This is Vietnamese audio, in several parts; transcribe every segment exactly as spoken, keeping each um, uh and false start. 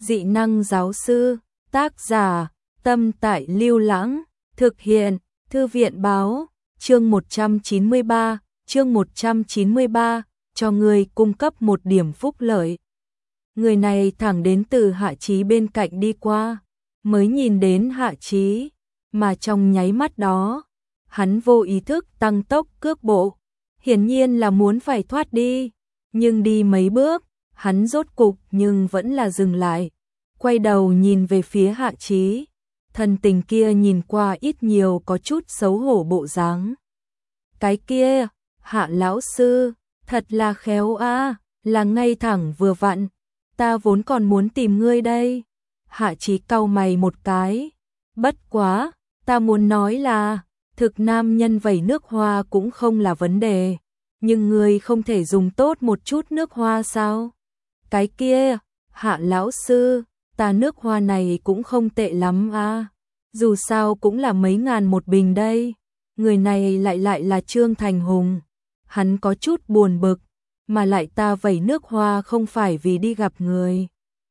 Dị năng giáo sư, tác giả, Tâm Tại Lưu Lãng, thực hiện, Thư viện báo, chương một trăm chín mươi ba, chương một trăm chín mươi ba, cho người cung cấp một điểm phúc lợi. Người này thẳng đến từ Hạ Chí bên cạnh đi qua, mới nhìn đến Hạ Chí, mà trong nháy mắt đó, hắn vô ý thức tăng tốc cước bộ, hiển nhiên là muốn phải thoát đi, nhưng đi mấy bước, hắn rốt cục nhưng vẫn là dừng lại, quay đầu nhìn về phía Hạ Chí, thần tình kia nhìn qua ít nhiều có chút xấu hổ bộ dáng. Cái kia, Hạ lão sư, thật là khéo a, là ngay thẳng vừa vặn, ta vốn còn muốn tìm ngươi đây. Hạ Chí cau mày một cái, bất quá, ta muốn nói là, thực nam nhân vẩy nước hoa cũng không là vấn đề, nhưng ngươi không thể dùng tốt một chút nước hoa sao? Cái kia, Hạ lão sư, ta nước hoa này cũng không tệ lắm a, dù sao cũng là mấy ngàn một bình đây. Người này lại lại là Trương Thành Hùng, hắn có chút buồn bực, mà lại ta vẩy nước hoa không phải vì đi gặp người.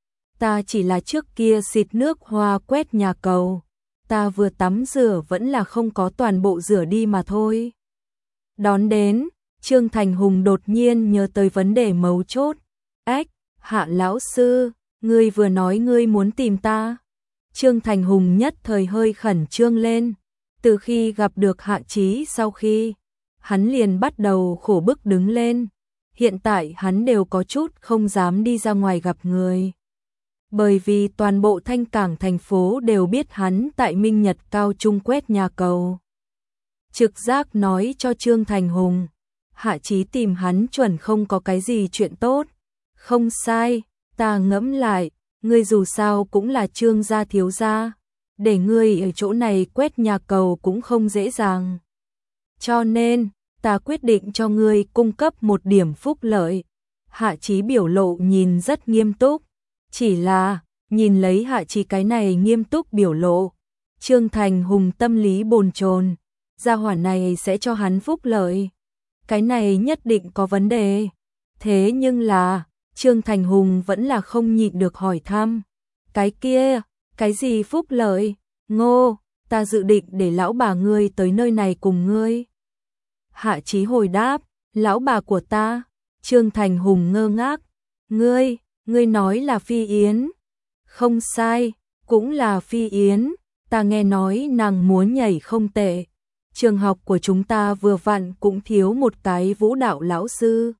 Ta chỉ là trước kia xịt nước hoa quét nhà cầu, ta vừa tắm rửa vẫn là không có toàn bộ rửa đi mà thôi. Đón đến, Trương Thành Hùng đột nhiên nhớ tới vấn đề mấu chốt. Ách, Hạ lão sư, ngươi vừa nói ngươi muốn tìm ta. Trương Thành Hùng nhất thời hơi khẩn trương lên. Từ khi gặp được Hạ Chí sau khi, hắn liền bắt đầu khổ bức đứng lên. Hiện tại hắn đều có chút không dám đi ra ngoài gặp người. Bởi vì toàn bộ Thanh Cảng thành phố đều biết hắn tại Minh Nhật Cao Trung quét nhà cầu. Trực giác nói cho Trương Thành Hùng, Hạ Chí tìm hắn chuẩn không có cái gì chuyện tốt. Không sai, ta ngẫm lại, ngươi dù sao cũng là Trương gia thiếu gia, để ngươi ở chỗ này quét nhà cầu cũng không dễ dàng. Cho nên, ta quyết định cho ngươi cung cấp một điểm phúc lợi. Hạ Chí biểu lộ nhìn rất nghiêm túc, chỉ là, nhìn lấy Hạ Chí cái này nghiêm túc biểu lộ, Trương Thành Hùng tâm lý bồn chồn, gia hỏa này sẽ cho hắn phúc lợi. Cái này nhất định có vấn đề. Thế nhưng là, Trương Thành Hùng vẫn là không nhịn được hỏi thăm. Cái kia, cái gì phúc lợi? Ngô, ta dự định để lão bà ngươi tới nơi này cùng ngươi. Hạ Chí hồi đáp, lão bà của ta. Trương Thành Hùng ngơ ngác. Ngươi, ngươi nói là Phi Yến. Không sai, cũng là Phi Yến. Ta nghe nói nàng múa nhảy không tệ. Trường học của chúng ta vừa vặn cũng thiếu một cái vũ đạo lão sư.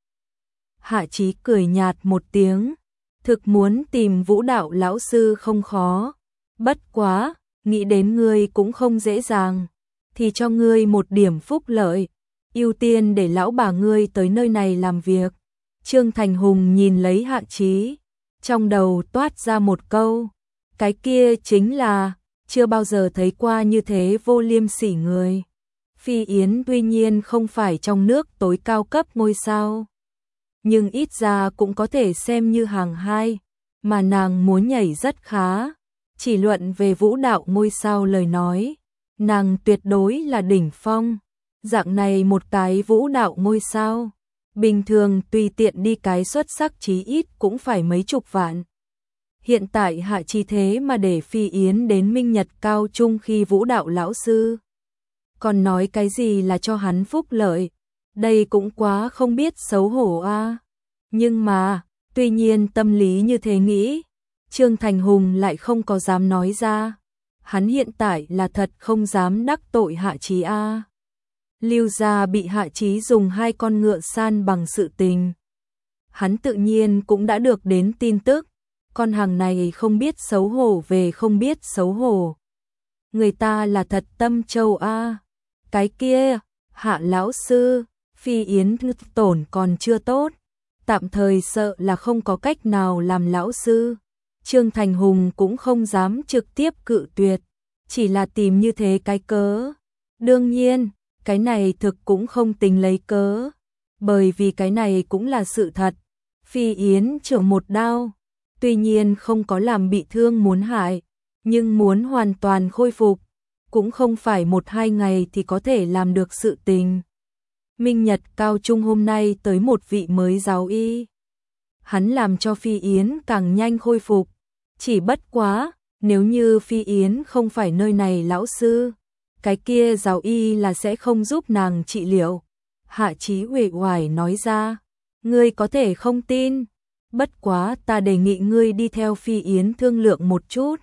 Hạ Chí cười nhạt một tiếng. Thực muốn tìm vũ đạo lão sư không khó. Bất quá, nghĩ đến ngươi cũng không dễ dàng. Thì cho ngươi một điểm phúc lợi. Ưu tiên để lão bà ngươi tới nơi này làm việc. Trương Thành Hùng nhìn lấy Hạ Chí, trong đầu toát ra một câu. Cái kia chính là, chưa bao giờ thấy qua như thế vô liêm sỉ người. Phi Yến tuy nhiên không phải trong nước tối cao cấp ngôi sao, nhưng ít ra cũng có thể xem như hàng hai, mà nàng múa nhảy rất khá. Chỉ luận về vũ đạo ngôi sao lời nói, nàng tuyệt đối là đỉnh phong. Dạng này một cái vũ đạo ngôi sao, bình thường tùy tiện đi cái xuất sắc chí ít cũng phải mấy chục vạn. Hiện tại Hạ Chí thế mà để Phi Yến đến Minh Nhật Cao Trung khi vũ đạo lão sư. Còn nói cái gì là cho hắn phúc lợi, đây cũng quá không biết xấu hổ a. Nhưng mà, tuy nhiên tâm lý như thế nghĩ, Trương Thành Hùng lại không có dám nói ra. Hắn hiện tại là thật không dám đắc tội Hạ Chí a. Lưu gia bị Hạ Chí dùng hai con ngựa san bằng sự tình. Hắn tự nhiên cũng đã được đến tin tức, con hàng này không biết xấu hổ về không biết xấu hổ. Người ta là thật tâm châu a. Cái kia, Hạ lão sư, Phi Yến tổn còn chưa tốt, tạm thời sợ là không có cách nào làm lão sư. Trương Thành Hùng cũng không dám trực tiếp cự tuyệt, chỉ là tìm như thế cái cớ. Đương nhiên, cái này thực cũng không tính lấy cớ, bởi vì cái này cũng là sự thật. Phi Yến chữa một đao, tuy nhiên không có làm bị thương muốn hại, nhưng muốn hoàn toàn khôi phục, cũng không phải một hai ngày thì có thể làm được sự tình. Minh Nhật Cao Trung hôm nay tới một vị mới giáo y. Hắn làm cho Phi Yến càng nhanh khôi phục, Chỉ bất quá, nếu như Phi Yến không phải nơi này lão sư, cái kia giáo y là sẽ không giúp nàng trị liệu. Hạ Chí uể oải nói ra, ngươi có thể không tin, bất quá ta đề nghị ngươi đi theo Phi Yến thương lượng một chút.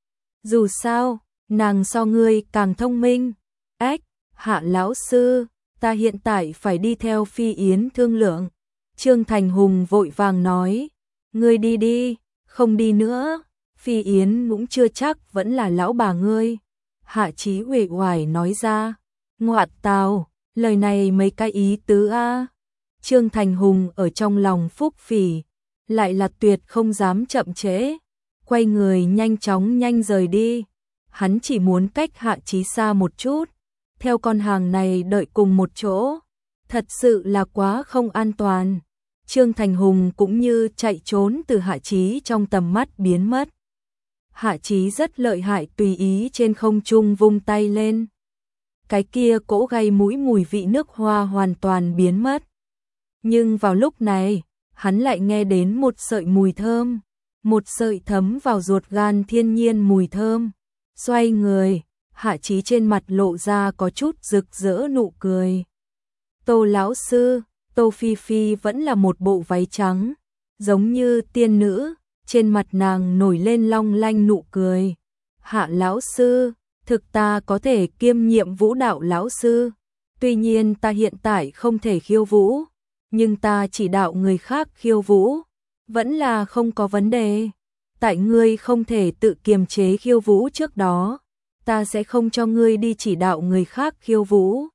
Dù sao, nàng so ngươi càng thông minh. Ách, Hạ lão sư, ta hiện tại phải đi theo Phi Yến thương lượng. Trương Thành Hùng vội vàng nói, ngươi đi đi, không đi nữa, Phi Yến cũng chưa chắc vẫn là lão bà ngươi. Hạ Chí uể oải nói ra, ngoạn tào, lời này mấy cái ý tứ a. Trương Thành Hùng ở trong lòng phúc phỉ, lại là tuyệt không dám chậm trễ, quay người nhanh chóng nhanh rời đi. Hắn chỉ muốn cách Hạ Chí xa một chút, theo con hàng này đợi cùng một chỗ, thật sự là quá không an toàn. Trương Thành Hùng cũng như chạy trốn từ Hạ Chí trong tầm mắt biến mất. Hạ Chí rất lợi hại, tùy ý trên không trung vung tay lên. Cái kia cỗ gây mũi mùi vị nước hoa hoàn toàn biến mất. Nhưng vào lúc này, hắn lại nghe đến một sợi mùi thơm, một sợi thấm vào ruột gan thiên nhiên mùi thơm. Xoay người, Hạ Chí trên mặt lộ ra có chút rực rỡ nụ cười. Tô lão sư, Tô Phi Phi vẫn là một bộ váy trắng, giống như tiên nữ, trên mặt nàng nổi lên long lanh nụ cười. Hạ lão sư, thực ta có thể kiêm nhiệm vũ đạo lão sư, tuy nhiên ta hiện tại không thể khiêu vũ, nhưng ta chỉ đạo người khác khiêu vũ, vẫn là không có vấn đề. Tại ngươi không thể tự kiềm chế khiêu vũ trước đó, ta sẽ không cho ngươi đi chỉ đạo người khác khiêu vũ.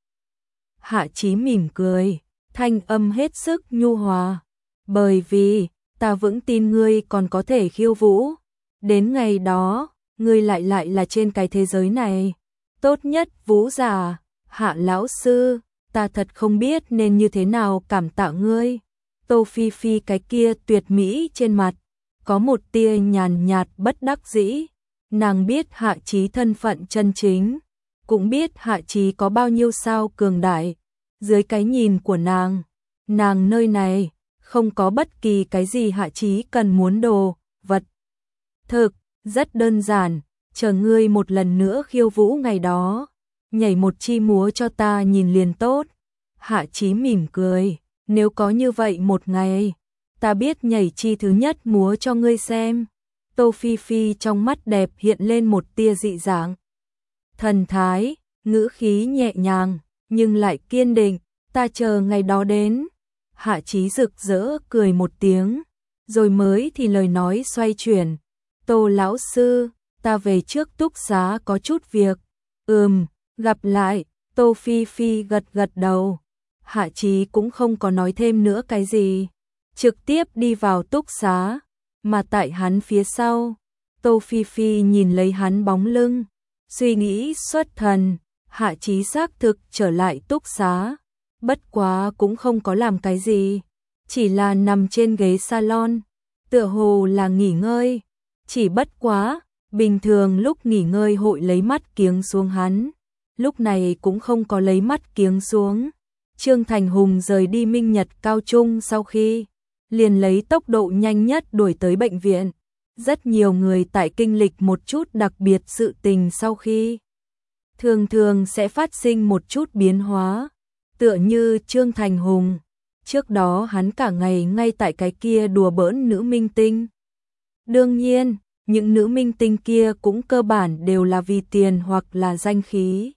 Hạ Chí mỉm cười, thanh âm hết sức nhu hòa, bởi vì ta vững tin ngươi còn có thể khiêu vũ, đến ngày đó, ngươi lại lại là trên cái thế giới này tốt nhất vũ giả. Hạ lão sư, ta thật không biết nên như thế nào cảm tạ ngươi. Tô Phi Phi cái kia tuyệt mỹ trên mặt có một tia nhàn nhạt bất đắc dĩ. Nàng biết Hạ Chí thân phận chân chính, cũng biết Hạ Chí có bao nhiêu sao cường đại. Dưới cái nhìn của nàng, nàng nơi này không có bất kỳ cái gì Hạ Chí cần muốn đồ, vật. Thực, rất đơn giản, chờ ngươi một lần nữa khiêu vũ ngày đó, nhảy một chi múa cho ta nhìn liền tốt. Hạ Chí mỉm cười, nếu có như vậy một ngày, ta biết nhảy chi thứ nhất múa cho ngươi xem. Tô Phi Phi trong mắt đẹp hiện lên một tia dị dạng. Thần thái, ngữ khí nhẹ nhàng, nhưng lại kiên định, ta chờ ngày đó đến. Hạ Chí rực rỡ cười một tiếng, rồi mới thì lời nói xoay chuyển. Tô lão sư, ta về trước túc xá có chút việc. Ừm, gặp lại. Tô Phi Phi gật gật đầu. Hạ Chí cũng không có nói thêm nữa cái gì, trực tiếp đi vào túc xá, mà tại hắn phía sau, Tô Phi Phi nhìn lấy hắn bóng lưng, suy nghĩ xuất thần. Hạ Chí xác thực trở lại túc xá, bất quá cũng không có làm cái gì, chỉ là nằm trên ghế salon, tựa hồ là nghỉ ngơi. Chỉ bất quá, bình thường lúc nghỉ ngơi hội lấy mắt kiếng xuống hắn, lúc này cũng không có lấy mắt kiếng xuống. Trương Thành Hùng rời đi Minh Nhật Cao Trung sau khi, liền lấy tốc độ nhanh nhất đuổi tới bệnh viện. Rất nhiều người tại kinh lịch một chút đặc biệt sự tình sau khi, thường thường sẽ phát sinh một chút biến hóa, tựa như Trương Thành Hùng. Trước đó hắn cả ngày ngay tại cái kia đùa bỡn nữ minh tinh. Đương nhiên, những nữ minh tinh kia cũng cơ bản đều là vì tiền hoặc là danh khí,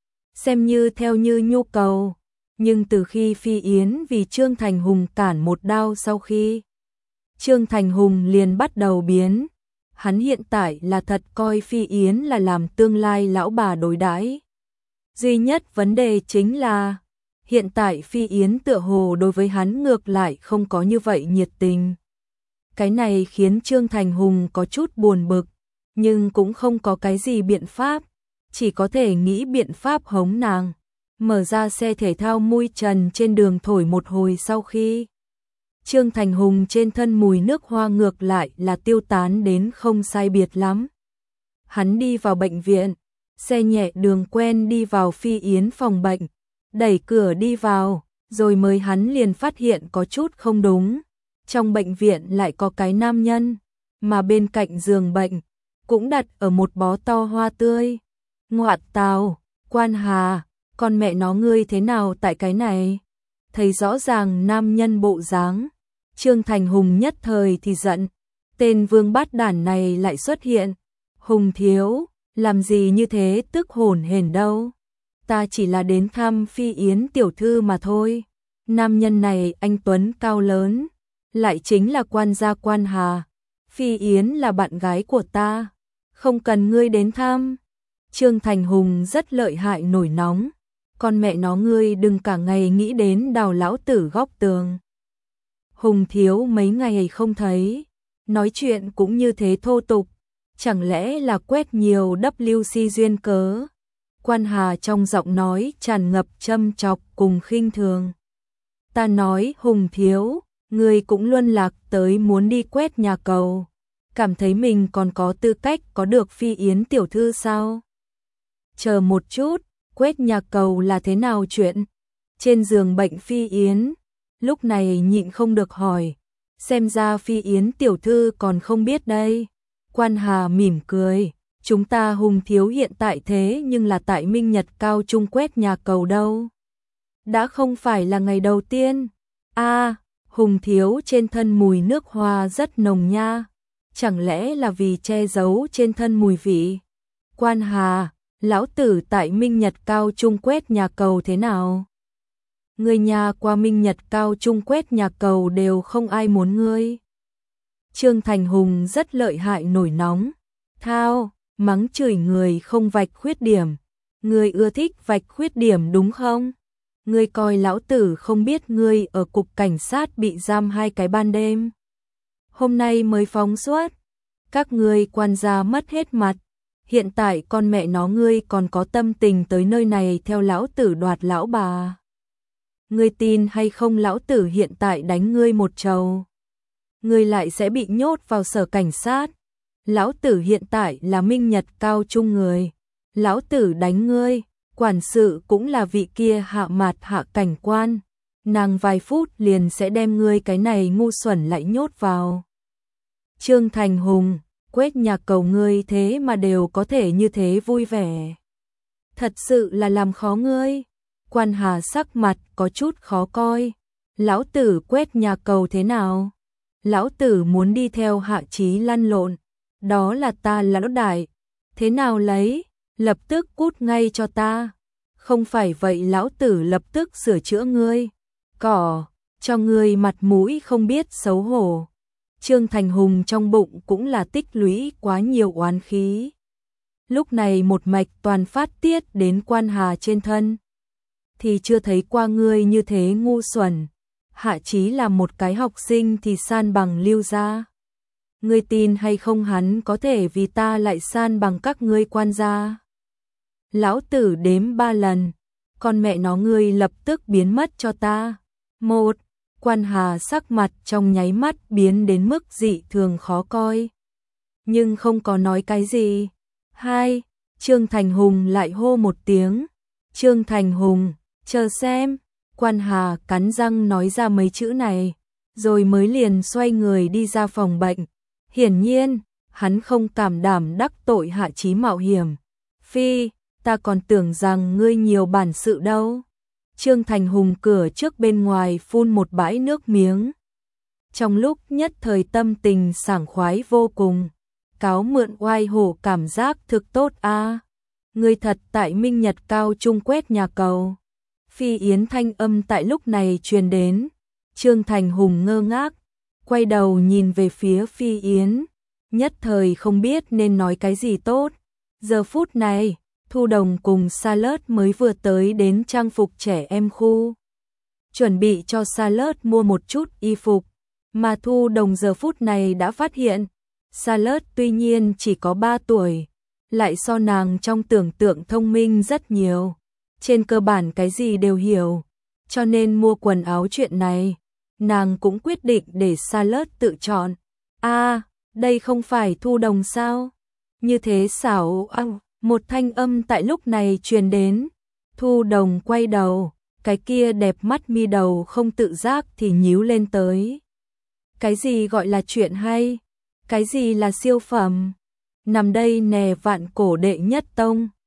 xem như theo như nhu cầu. Nhưng từ khi Phi Yến vì Trương Thành Hùng cản một đao sau khi, Trương Thành Hùng liền bắt đầu biến. Hắn hiện tại là thật coi Phi Yến là làm tương lai lão bà đối đãi. Duy nhất vấn đề chính là, hiện tại Phi Yến tựa hồ đối với hắn ngược lại không có như vậy nhiệt tình. Cái này khiến Trương Thành Hùng có chút buồn bực, nhưng cũng không có cái gì biện pháp, chỉ có thể nghĩ biện pháp hống nàng. Mở ra xe thể thao mui trần trên đường thổi một hồi sau khi, Trương Thành Hùng trên thân mùi nước hoa ngược lại là tiêu tán đến không sai biệt lắm. Hắn đi vào bệnh viện, xe nhẹ đường quen đi vào Phi Yến phòng bệnh, đẩy cửa đi vào, rồi mới hắn liền phát hiện có chút không đúng. Trong bệnh viện lại có cái nam nhân, mà bên cạnh giường bệnh cũng đặt ở một bó to hoa tươi. Ngoạn tào, Quan Hà, con mẹ nó ngươi thế nào tại cái này? Thấy rõ ràng nam nhân bộ dáng, Trương Thành Hùng nhất thời thì giận, tên vương bát đản này lại xuất hiện. Hùng thiếu, làm gì như thế tức hổn hển đâu? Ta chỉ là đến thăm Phi Yến tiểu thư mà thôi. Nam nhân này anh tuấn cao lớn, lại chính là quan gia Quan Hà. Phi Yến là bạn gái của ta, không cần ngươi đến thăm. Trương Thành Hùng rất lợi hại nổi nóng, con mẹ nó ngươi đừng cả ngày nghĩ đến đào lão tử góc tường. Hùng thiếu mấy ngày không thấy, nói chuyện cũng như thế thô tục, chẳng lẽ là quét nhiều W C duyên cớ? Quan Hà trong giọng nói tràn ngập châm chọc cùng khinh thường. Ta nói Hùng thiếu, ngươi cũng luân lạc tới muốn đi quét nhà cầu, cảm thấy mình còn có tư cách có được Phi Yến tiểu thư sao? Chờ một chút, quét nhà cầu là thế nào chuyện? Trên giường bệnh Phi Yến, lúc này nhịn không được hỏi, xem ra Phi Yến tiểu thư còn không biết đây. Quan Hà mỉm cười, chúng ta Hùng thiếu hiện tại thế nhưng là tại Minh Nhật Cao Trung quét nhà cầu đâu. Đã không phải là ngày đầu tiên. A, à, Hùng thiếu trên thân mùi nước hoa rất nồng nha, chẳng lẽ là vì che giấu trên thân mùi vị? Quan Hà, lão tử tại Minh Nhật Cao Trung quét nhà cầu thế nào? Người nhà qua Minh Nhật Cao Trung quét nhà cầu đều không ai muốn ngươi. Trương Thành Hùng rất lợi hại nổi nóng, thao, mắng chửi người không vạch khuyết điểm. Ngươi ưa thích vạch khuyết điểm đúng không? Ngươi coi lão tử không biết ngươi ở cục cảnh sát bị giam hai cái ban đêm. Hôm nay mới phóng xuất, các ngươi quan gia mất hết mặt. Hiện tại con mẹ nó ngươi còn có tâm tình tới nơi này theo lão tử đoạt lão bà. Ngươi tin hay không lão tử hiện tại đánh ngươi một trầu, ngươi lại sẽ bị nhốt vào sở cảnh sát. Lão tử hiện tại là Minh Nhật Cao Trung người, lão tử đánh ngươi, quản sự cũng là vị kia hạ mạt hạ cảnh quan, nàng vài phút liền sẽ đem ngươi cái này ngu xuẩn lại nhốt vào. Trương Thành Hùng, quét nhà cầu ngươi thế mà đều có thể như thế vui vẻ, thật sự là làm khó ngươi. Quan Hà sắc mặt có chút khó coi, lão tử quét nhà cầu thế nào? Lão tử muốn đi theo Hạ Chí lăn lộn, đó là ta lão đại, thế nào lấy, lập tức cút ngay cho ta, không phải vậy lão tử lập tức sửa chữa ngươi, cỏ, cho ngươi mặt mũi không biết xấu hổ. Trương Thành Hùng trong bụng cũng là tích lũy quá nhiều oán khí, lúc này một mạch toàn phát tiết đến Quan Hà trên thân. Thì chưa thấy qua ngươi như thế ngu xuẩn, Hạ Chí là một cái học sinh thì san bằng Lưu gia. Ngươi tin hay không hắn có thể vì ta lại san bằng các ngươi quan gia? Lão tử đếm ba lần, con mẹ nó ngươi lập tức biến mất cho ta. Một, Quan Hà sắc mặt trong nháy mắt biến đến mức dị thường khó coi, nhưng không có nói cái gì. Hai, Trương Thành Hùng lại hô một tiếng, Trương Thành Hùng, chờ xem. Quan Hà cắn răng nói ra mấy chữ này, rồi mới liền xoay người đi ra phòng bệnh. Hiển nhiên, hắn không cảm đảm đắc tội Hạ Chí mạo hiểm. Phi, ta còn tưởng rằng ngươi nhiều bản sự đâu. Trương Thành Hùng cửa trước bên ngoài phun một bãi nước miếng. Trong lúc nhất thời tâm tình sảng khoái vô cùng, cáo mượn oai hổ cảm giác thực tốt a. À. Ngươi thật tại Minh Nhật Cao Trung quét nhà cầu. Phi Yến thanh âm tại lúc này truyền đến. Trương Thành Hùng ngơ ngác, quay đầu nhìn về phía Phi Yến, nhất thời không biết nên nói cái gì tốt. Giờ phút này, Thu Đồng cùng Salad mới vừa tới đến trang phục trẻ em khu, chuẩn bị cho Salad mua một chút y phục, mà Thu Đồng giờ phút này đã phát hiện, Salad tuy nhiên chỉ có ba tuổi, lại so nàng trong tưởng tượng thông minh rất nhiều, trên cơ bản cái gì đều hiểu, cho nên mua quần áo chuyện này, nàng cũng quyết định để Salad tự chọn. A, à, đây không phải Thu Đồng sao? Như thế xảo ăn. Một thanh âm tại lúc này truyền đến. Thu Đồng quay đầu, cái kia đẹp mắt mi đầu không tự giác thì nhíu lên tới. Cái gì gọi là chuyện hay? Cái gì là siêu phẩm? Nằm đây nè vạn cổ đệ nhất tông.